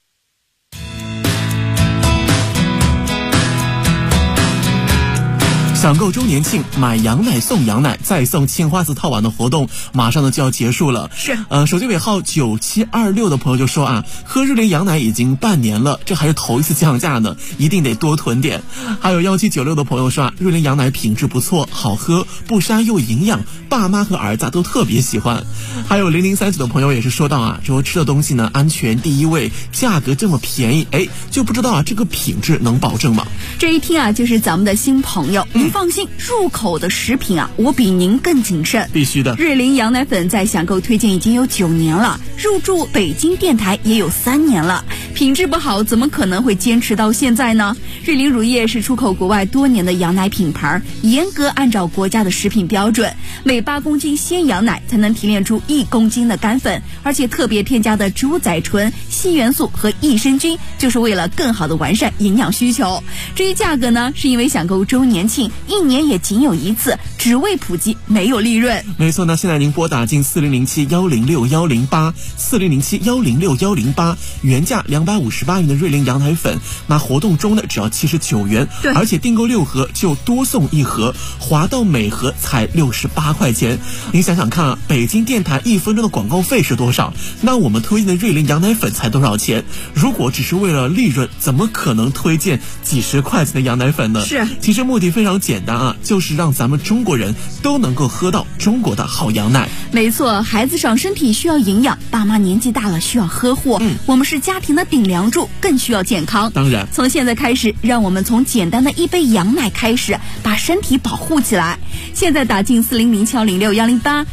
[SPEAKER 7] 抢购周年庆，买羊奶送羊奶，再送青花瓷套碗的活动马上呢就要结束了。
[SPEAKER 4] 是，
[SPEAKER 7] 手机尾号9726的朋友就说啊，喝瑞麟羊奶已经半年了，这还是头一次降价呢，一定得多囤点。还有1796的朋友说啊，瑞麟羊奶品质不错，好喝，不膻又营养，爸妈和儿子都特别喜欢。还有0039的朋友也是说到啊，说吃的东西呢安全第一位，价格这么便宜，就不知道啊这个品质能保证吗？
[SPEAKER 1] 这一听啊，就是咱们的新朋友。放心，入口的食品啊，我比您更谨慎。
[SPEAKER 7] 必须的。
[SPEAKER 1] 瑞麟羊奶粉在享购推荐已经有9年了，入驻北京电台也有3年了，品质不好怎么可能会坚持到现在呢？瑞麟乳业是出口国外多年的羊奶品牌，严格按照国家的食品标准，每8公斤鲜羊奶才能提炼出1公斤的干粉，而且特别添加的植物甾醇、硒元素和益生菌，就是为了更好的完善营养需求。至于价格呢，是因为享购周年庆1年也仅有1次，只为普及，没有利润。
[SPEAKER 7] 没错呢，现在您拨打进4007106108 4007106108，原价258元的瑞麟羊奶粉，那活动中呢只要79元，而且订购6盒就多送1盒，划到每盒才68块钱。您想想看啊，北京电台1分钟的广告费是多少？那我们推荐的瑞麟羊奶粉才多少钱？如果只是为了利润，怎么可能推荐几十块钱的羊奶粉呢？
[SPEAKER 1] 是，
[SPEAKER 7] 其实目的非常简单啊，就是让咱们中国人都能够喝到中国的好羊奶。
[SPEAKER 1] 没错，孩子长身体需要营养，爸妈年纪大了需要呵护，我们是家庭的顶梁柱，更需要健康。
[SPEAKER 7] 当然，
[SPEAKER 1] 从现在开始，让我们从简单的一杯羊奶开始，把身体保护起来。现在打进4007106108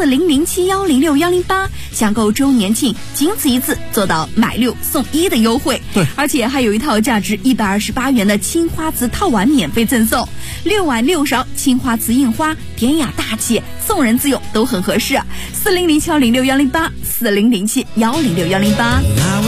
[SPEAKER 1] 4007106108，享购周年庆，仅此一次，做到买6送1的优惠。
[SPEAKER 7] 对，
[SPEAKER 1] 而且还有一套价值128元的青花瓷套碗免费赠送，6碗6勺青花瓷印花，典雅大气，送人自用都很合适。4007106108 4007106108。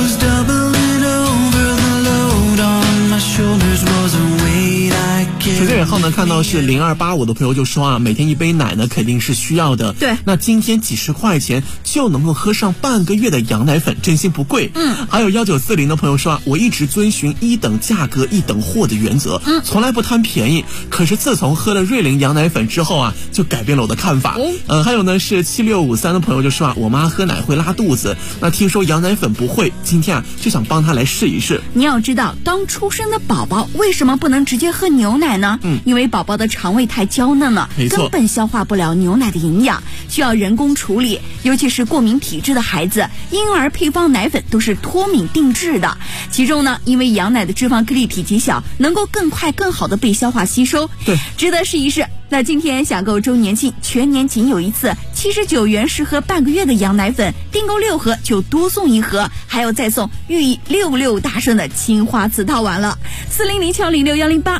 [SPEAKER 7] 手机尾号呢，看到是0285的朋友就说啊，每天1杯奶呢肯定是需要的。
[SPEAKER 1] 对，
[SPEAKER 7] 那今天几十块钱就能够喝上半个月的羊奶粉，真心不贵。还有1940的朋友说啊，我一直遵循1等价格1等货的原则，从来不贪便宜。可是自从喝了瑞麟羊奶粉之后啊，就改变了我的看法。还有呢是7653的朋友就说啊，我妈喝奶会拉肚子，那听说羊奶粉不会，今天啊就想帮她来试一试。
[SPEAKER 1] 你要知道，刚出生的宝宝为什么不能直接喝牛奶呢？因为宝宝的肠胃太娇嫩了，根本消化不了牛奶的营养，需要人工处理。尤其是过敏体质的孩子，婴儿配方奶粉都是脱敏定制的。其中呢，因为羊奶的脂肪颗粒体积小，能够更快更好的被消化吸收。
[SPEAKER 7] 对，
[SPEAKER 1] 值得试一试。那今天享购周年庆，全年仅有1次，79元适合半个月的羊奶粉，订购6盒就多送1盒，还有再送寓意66大顺的青花瓷套碗了。4007106108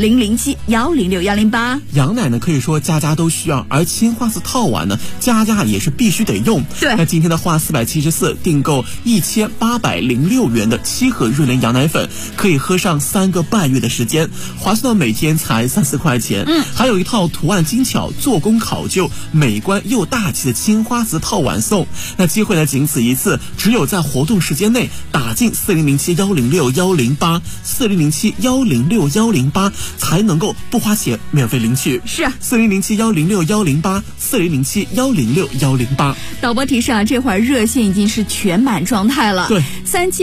[SPEAKER 1] 4007106108。
[SPEAKER 7] 羊奶呢可以说家家都需要，而青花瓷套碗呢家家也是必须得用。
[SPEAKER 1] 对，
[SPEAKER 7] 那今天的话474订购1806元的7盒瑞麟羊奶粉，可以喝上3个半月的时间，划算到每天才3-4块钱。还有一套图案精巧、做工考究、美观又大气的青花瓷套碗送。那机会呢仅此一次，只有在活动时间内打进4007106108 4007106108才能够不花钱免费领取。
[SPEAKER 1] 是
[SPEAKER 7] 4007106108 4007106108。
[SPEAKER 1] 导播提示啊，这会儿热线已经是全满状态了。
[SPEAKER 7] 对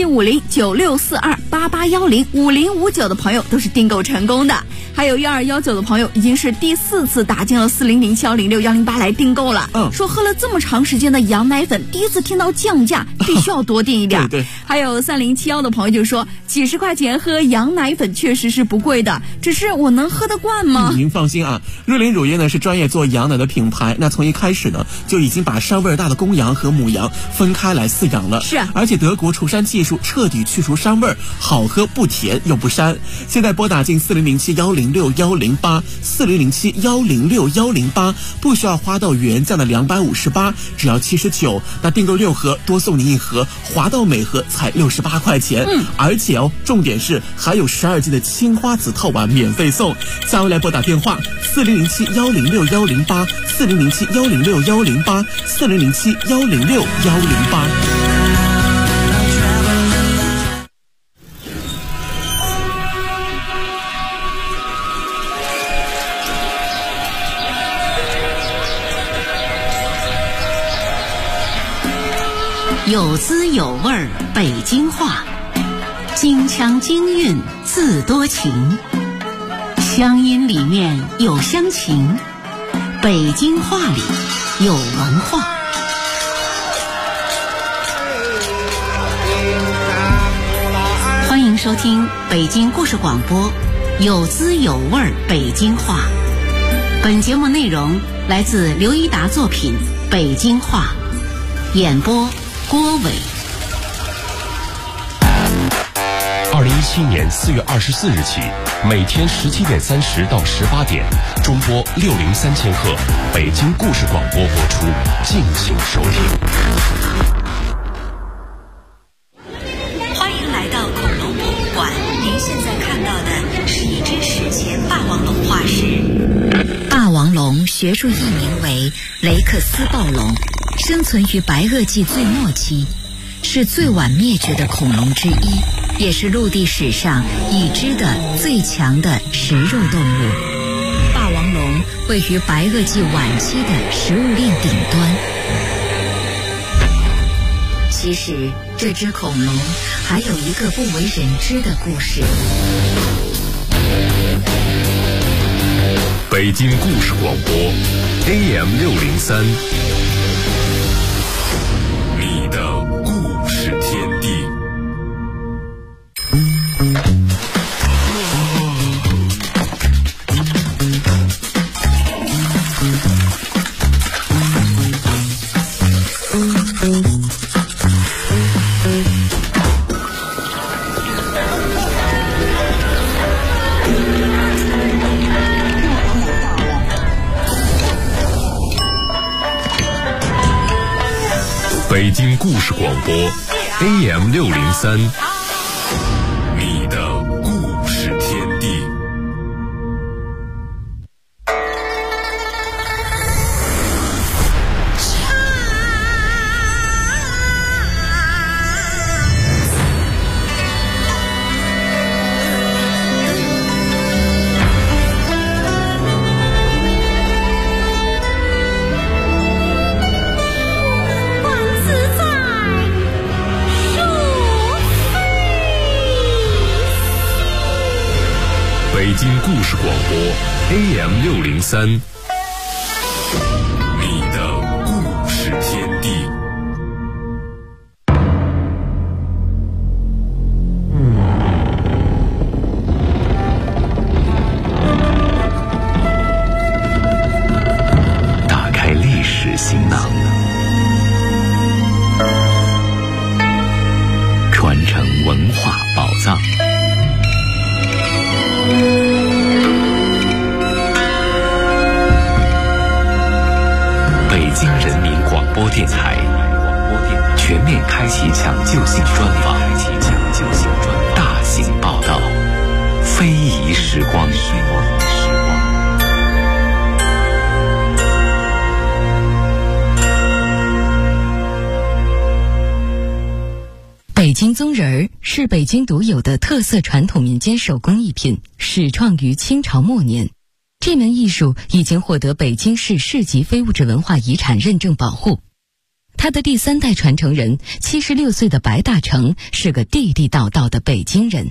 [SPEAKER 1] ，375096428810 5059的朋友都是订购成功的，还有1219的朋友已经是第4次打进了4007106108来订购了。说喝了这么长时间的羊奶粉，第一次听到降价，必须要多订一点。
[SPEAKER 7] 对。
[SPEAKER 1] 还有3071的朋友就说，几十块钱喝羊奶粉确实是不贵的，只是我能喝得惯吗？
[SPEAKER 7] 您放心啊，瑞麟乳业呢是专业做羊奶的品牌，那从一开始呢就已经把膻味大的公羊和母羊分开来饲养了。
[SPEAKER 1] 是，
[SPEAKER 7] 而且德国除膻技术彻底去除膻味，好喝不甜又不膻。现在拨打进4007106108 ，4007106108，4007106108，不需要花到原价的258，只要79，那订购6盒多送您1盒，滑道每盒才68块钱。而且重点是还有12斤的青花瓷套碗免费送。下回来拨打电话4007106108，4007106108，4007106108。
[SPEAKER 8] 有滋有味儿北京话，京腔京韵字多情，乡音里面有乡情，北京话里有文化。欢迎收听北京故事广播，有滋有味儿北京话。本节目内容来自刘一达作品《北京话》，演播郭伟。
[SPEAKER 2] 2017年4月24日起，每天17点30到18点，中波603千赫北京故事广播播出，敬请收听。
[SPEAKER 8] 欢迎来到恐龙博物馆，您现在看到的是一只史前霸王龙化石。霸王龙学术译名为雷克斯暴龙，生存于白垩纪最末期，是最晚灭绝的恐龙之一，也是陆地史上已知的最强的食肉动物。霸王龙位于白垩纪晚期的食物链顶端。其实这只恐龙还有一个不为人知的故事。
[SPEAKER 2] 北京故事广播 AM603， 你的故事天地。北京故事广播 AM603， 你的故事天地。北京故事广播 AM603， 你的故事天地。打开历史行囊，传承文化宝藏。北京人民广播电台全面开启抢救性专访，大型报道，非遗时光。
[SPEAKER 8] 北京棕人儿是北京独有的特色传统民间手工艺品，始创于清朝末年。这门艺术已经获得北京市市级非物质文化遗产认证保护。他的第3代传承人76岁的白大成是个地地道道的北京人。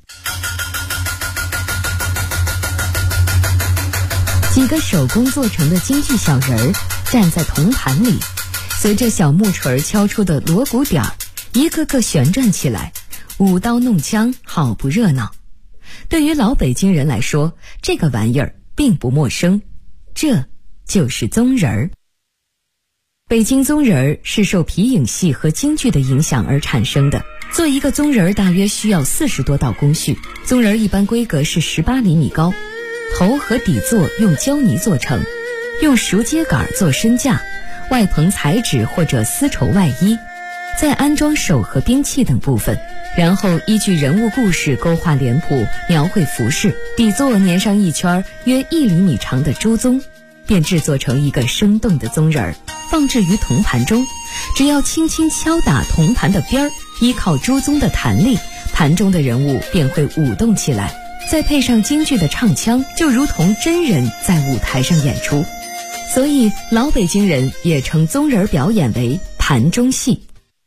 [SPEAKER 8] 几个手工做成的京剧小人儿站在铜盘里，随着小木锤敲出的锣鼓点儿，一个个旋转起来，舞刀弄枪，好不热闹。对于老北京人来说，这个玩意儿并不陌生，这就是棕人儿。北京棕人儿是受皮影戏和京剧的影响而产生的。做一个棕人儿大约需要40多道工序。棕人儿一般规格是18厘米高，
[SPEAKER 9] 头和底座用胶泥做成，用熟秸秆做身架，外棚彩纸或者丝绸外衣，再安装手和兵器等部分，然后依据人物故事勾画脸谱，描绘服饰，底座粘上一圈约1厘米长的猪鬃，便制作成一个生动的鬃人儿，放置于铜盘中。只要轻轻敲打铜盘的边儿，依靠猪鬃的弹力，盘中的人物便会舞动起来，再配上京剧的唱腔，就如同真人在舞台上演出。所以老北京人也称鬃人表演为盘中戏。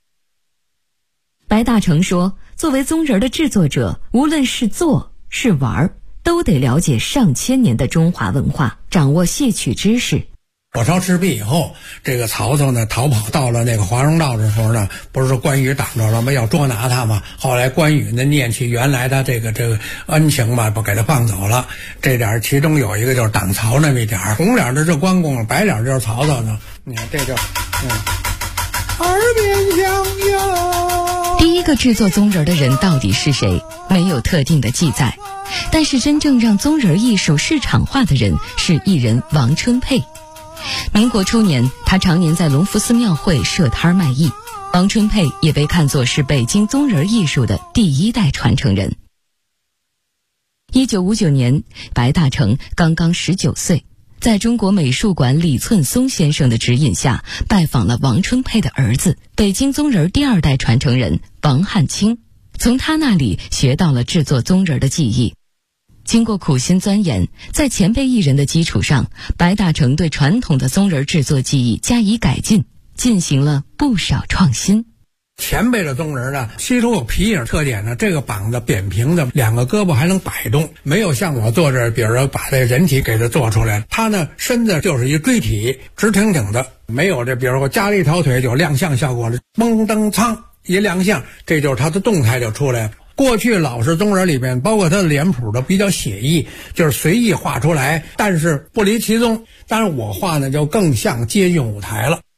[SPEAKER 9] 白大成说，作为鬃人的制作者，无论是做是玩，都得了解上千年的中华文化，掌握戏曲知识。
[SPEAKER 10] 火烧赤壁以后，这个曹操呢逃跑到了那个华容道的时候呢，不是关羽挡着了吗？要捉拿他嘛。后来关羽呢念起原来的这个恩情嘛，不给他放走了。这点其中有一个就是挡曹那么一点，红脸的是关公，白脸就是曹操呢。你看这就耳边响哟。
[SPEAKER 9] 第一个制作鬃人的人到底是谁，没有特定的记载，但是真正让鬃人艺术市场化的人是艺人王春佩。民国初年，他常年在隆福寺庙会设摊卖艺，王春佩也被看作是北京鬃人艺术的第1代传承人。1959年，白大成刚刚19岁，在中国美术馆李寸松先生的指引下，拜访了王春佩的儿子，北京鬃人第2代传承人王汉卿，从他那里学到了制作鬃人的技艺。经过苦心钻研，在前辈艺人的基础上，白大成对传统的鬃人制作技艺加以改进，进行了不少创新。
[SPEAKER 10] 前辈的鬃人呢，稀疏有皮影特点呢，这个膀子扁平的，2个胳膊还能摆动，没有像我做这，比如说把这人体给它做出来，他呢身子就是一锥体，直挺挺的，没有这，比如说加了一条腿就亮相效果了，嘣噔苍一亮相，这就是他的动态就出来了。过去老式鬃人里边，包括他的脸谱都比较写意，就是随意画出来，但是不离其宗。但是我画呢，就更像接近舞台了。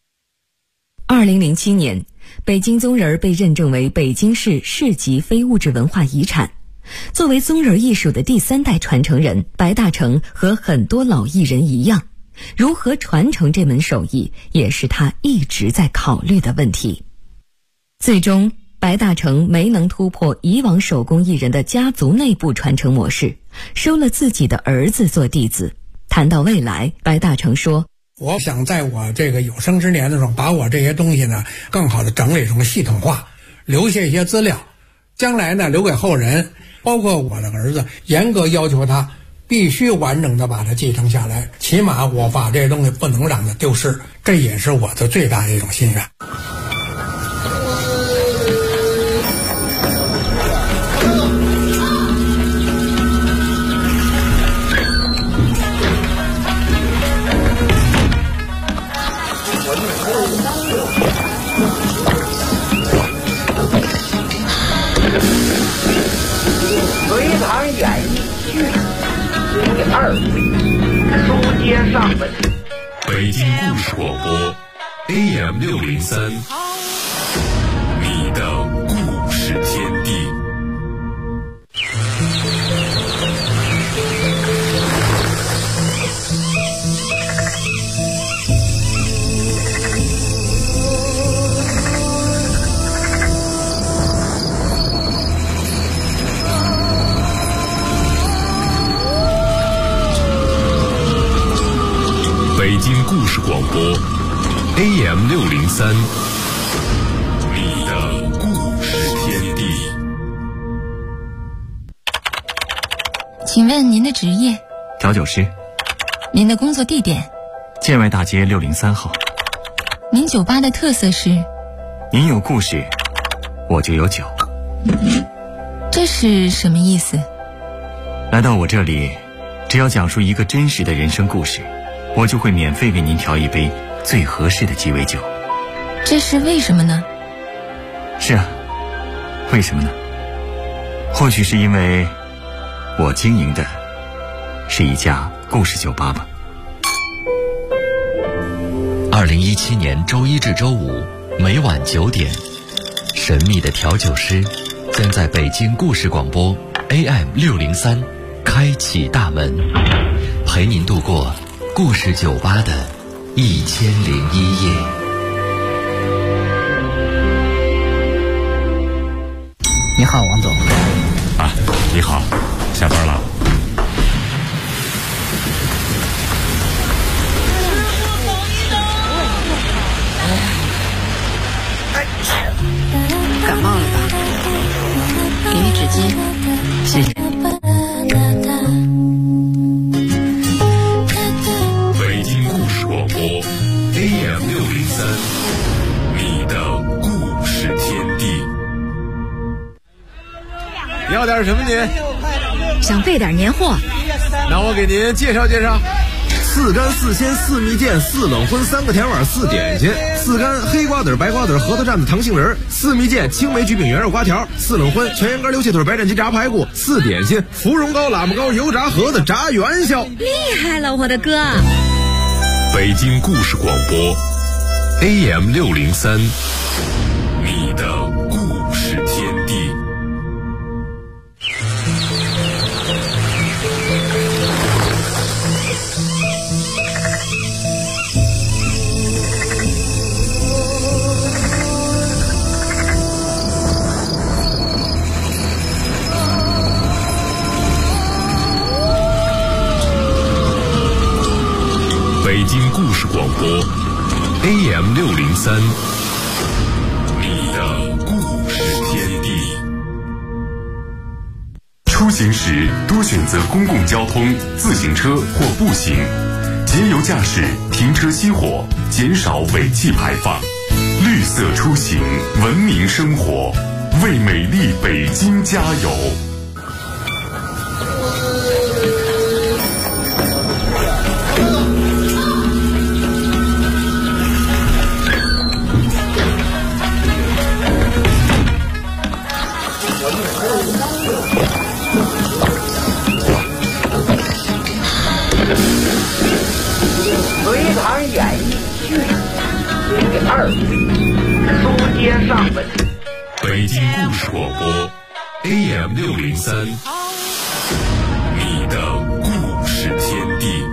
[SPEAKER 9] 2007年，北京鬃人被认证为北京市市级非物质文化遗产。作为鬃人艺术的第3代传承人，白大成和很多老艺人一样，如何传承这门手艺，也是他一直在考虑的问题。最终，白大成没能突破以往手工艺人的家族内部传承模式，收了自己的儿子做弟子。谈到未来，白大成说，
[SPEAKER 10] 我想在我这个有生之年的时候，把我这些东西呢更好的整理成系统化，留下一些资料，将来呢留给后人，包括我的儿子，严格要求他必须完整的把它继承下来，起码我把这些东西不能让它丢失，这也是我的最大的一种心愿。
[SPEAKER 2] 书接上文，北京故事广播 AM603，你的故事天地。北京故事广播 AM603，你的故事天地。
[SPEAKER 11] 请问您的职业？
[SPEAKER 12] 调酒师。
[SPEAKER 11] 您的工作地点？
[SPEAKER 12] 建外大街603号。
[SPEAKER 11] 您酒吧的特色是？
[SPEAKER 12] 您有故事，我就有酒。
[SPEAKER 11] 这是什么意思？
[SPEAKER 12] 来到我这里，只要讲述一个真实的人生故事，我就会免费为您调一杯最合适的鸡尾酒。
[SPEAKER 11] 这是为什么呢？
[SPEAKER 12] 是啊，为什么呢？或许是因为我经营的是一家故事酒吧吧。
[SPEAKER 13] 2017年周一至周五每晚9点，神秘的调酒师将在北京故事广播 AM603 开启大门，陪您度过故事酒吧的1001夜。
[SPEAKER 14] 你好，王总。
[SPEAKER 15] 啊，你好，下班了。
[SPEAKER 16] 感冒了吧？给你纸巾，谢谢。
[SPEAKER 2] 北京故事广播 AM603，你的故事天地。
[SPEAKER 17] 要点什么您？
[SPEAKER 16] 想备点年货。
[SPEAKER 17] 那我给您介绍介绍。
[SPEAKER 18] 4干4鲜4蜜饯4冷荤3个甜碗4点心，4干黑瓜子白瓜子核桃蘸子糖杏仁，4蜜饯青梅焗饼圆肉瓜条，4冷荤全羊肝溜蟹腿白斩鸡炸排骨，4点心芙蓉糕喇嘛糕油炸盒子炸元宵。
[SPEAKER 16] 厉害了，我的哥！
[SPEAKER 2] 北京故事广播 AM603，你的故事天地。北京故事广播 AM603，你的故事天地。出行时多选择公共交通、自行车或步行，节油驾驶，停车熄火，减少尾气排放。绿色出行，文明生活，为美丽北京加油！
[SPEAKER 19] 隋唐演义序第2回，书接上文。
[SPEAKER 2] 北京故事广播 AM603，你的故事天地。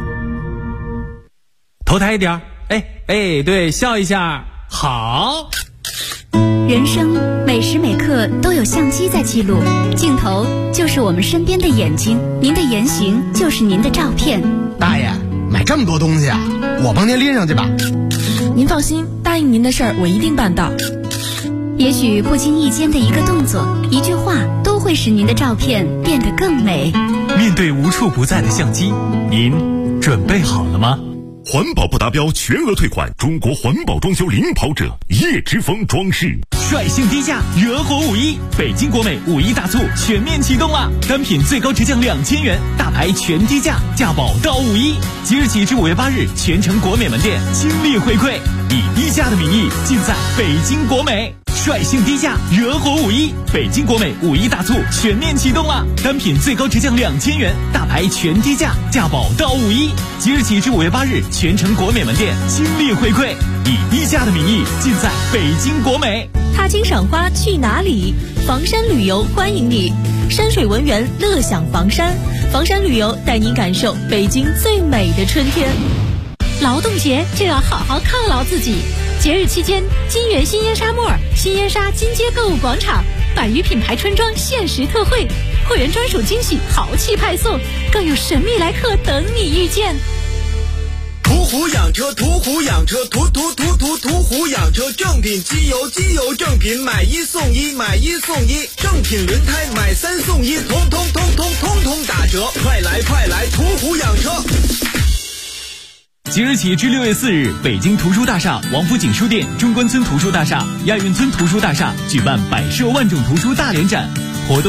[SPEAKER 20] 头抬一点，对，笑一下，好。
[SPEAKER 1] 人生每时每刻都有相机在记录，镜头就是我们身边的眼睛，您的言行就是您的照片。
[SPEAKER 14] 大爷，买这么多东西啊，我帮您拎上去吧。
[SPEAKER 11] 您放心，答应您的事儿我一定办到。
[SPEAKER 1] 也许不经意间的一个动作、一句话，都会使您的照片变得更美。
[SPEAKER 20] 面对无处不在的相机，您准备好了吗？
[SPEAKER 2] 环保不达标全额退款，中国环保装修领跑者叶之峰装饰，
[SPEAKER 20] 率性低价，惹火5·1，北京国美5·1大促全面启动了，单品最高直降2000元，大牌全低价，价保到5·1。即日起至5月8日，全城国美门店倾力回馈，以低价的名义，尽在北京国美。率性低价，惹火5·1，北京国美5·1大促全面启动了，单品最高直降2000元，大牌全低价，价保到5·1。即日起至5月8日，全城国美门店倾力回馈，以低价的名义，尽在北京国美。
[SPEAKER 21] 踏青赏花去哪里？房山旅游欢迎你，山水文园乐享房山，房山旅游带您感受北京最美的春天。劳动节就要好好犒劳自己。节日期间，金源新烟纱沫、新烟纱金街购物广场100余品牌春装限时特惠，会员专属惊喜豪气派送，更有神秘来客等你遇见。
[SPEAKER 22] 途虎养车，途虎养车，途虎养车，正品机油，机油正品，买1送1，买1送1，正品轮胎买3送1，通打折，快来，途虎养车。
[SPEAKER 20] 即日起至6月4日，北京图书大厦、王府井书店、中关村图书大厦、亚运村图书大厦举办百兽万种图书大联展，